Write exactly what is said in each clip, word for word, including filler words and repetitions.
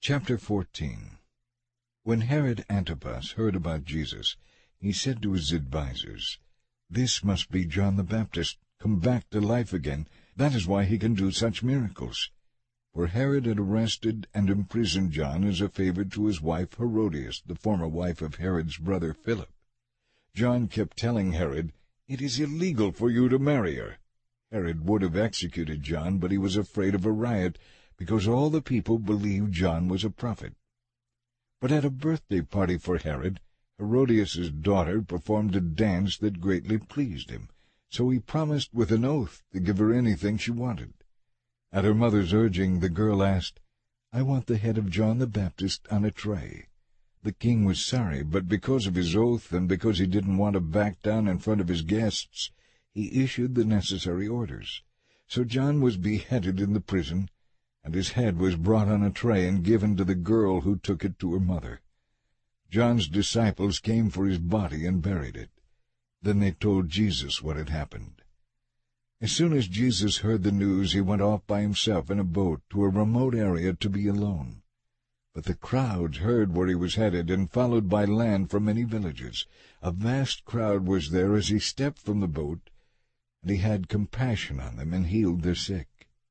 Chapter fourteen. When Herod Antipas heard about Jesus, he said to his advisers, "This must be John the Baptist, come back to life again. That is why he can do such miracles." For Herod had arrested and imprisoned John as a favor to his wife Herodias, the former wife of Herod's brother Philip. John kept telling Herod, "It is illegal for you to marry her." Herod would have executed John, but he was afraid of a riot, because all the people believed John was a prophet. But at a birthday party for Herod, Herodias' daughter performed a dance that greatly pleased him, so he promised with an oath to give her anything she wanted. At her mother's urging, the girl asked, "I want the head of John the Baptist on a tray." The king was sorry, but because of his oath and because he didn't want to back down in front of his guests, he issued the necessary orders. So John was beheaded in the prison, and his head was brought on a tray and given to the girl, who took it to her mother. John's disciples came for his body and buried it. Then they told Jesus what had happened. As soon as Jesus heard the news, he went off by himself in a boat to a remote area to be alone. But the crowds heard where he was headed and followed by land from many villages. A vast crowd was there as he stepped from the boat, and he had compassion on them and healed their sick.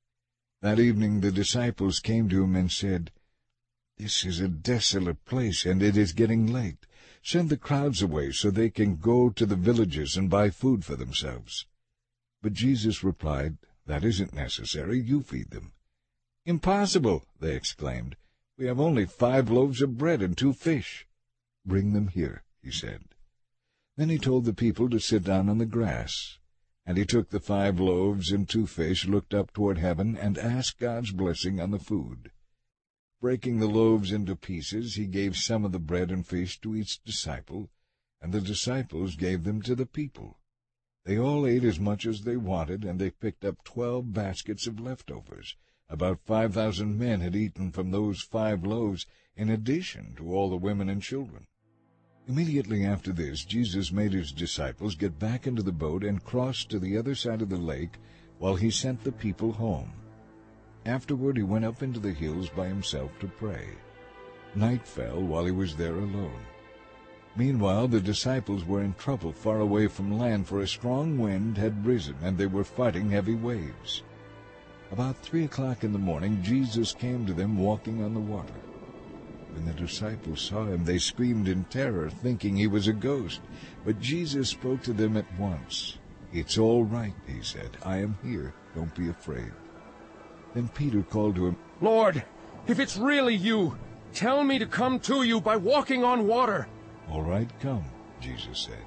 That evening the disciples came to him and said, "This is a desolate place, and it is getting late. Send the crowds away so they can go to the villages and buy food for themselves." But Jesus replied, "That isn't necessary. You feed them." "Impossible!" they exclaimed. "We have only five loaves of bread and two fish." "Bring them here," he said. Then he told the people to sit down on the grass. And he took the five loaves and two fish, looked up toward heaven, and asked God's blessing on the food. Breaking the loaves into pieces, he gave some of the bread and fish to each disciple, and the disciples gave them to the people. They all ate as much as they wanted, and they picked up twelve baskets of leftovers. About five thousand men had eaten from those five loaves, in addition to all the women and children. Immediately after this, Jesus made his disciples get back into the boat and cross to the other side of the lake while he sent the people home. Afterward he went up into the hills by himself to pray. Night fell while he was there alone. Meanwhile the disciples were in trouble far away from land, for a strong wind had risen, and they were fighting heavy waves. About three o'clock in the morning Jesus came to them walking on the water. When the disciples saw him, they screamed in terror, thinking he was a ghost. But Jesus spoke to them at once. "It's all right," he said. "I am here. Don't be afraid." Then Peter called to him, "Lord, if it's really you, tell me to come to you by walking on water." "All right, come," Jesus said.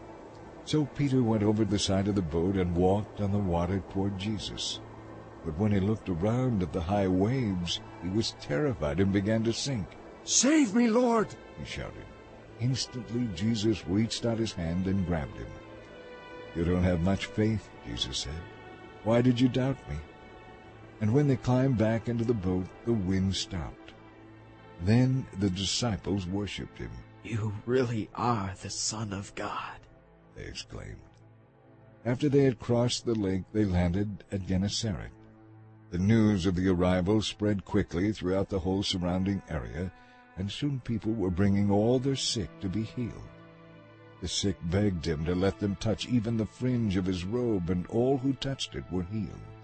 So Peter went over the side of the boat and walked on the water toward Jesus. But when he looked around at the high waves, he was terrified and began to sink. "Save me, Lord!" he shouted. Instantly Jesus reached out his hand and grabbed him. "You don't have much faith," Jesus said. "Why did you doubt me?" And when they climbed back into the boat, the wind stopped. Then the disciples worshipped him. "You really are the Son of God," they exclaimed. After they had crossed the lake, they landed at Gennesaret. The news of the arrival spread quickly throughout the whole surrounding area, and soon people were bringing all their sick to be healed. The sick begged him to let them touch even the fringe of his robe, and all who touched it were healed.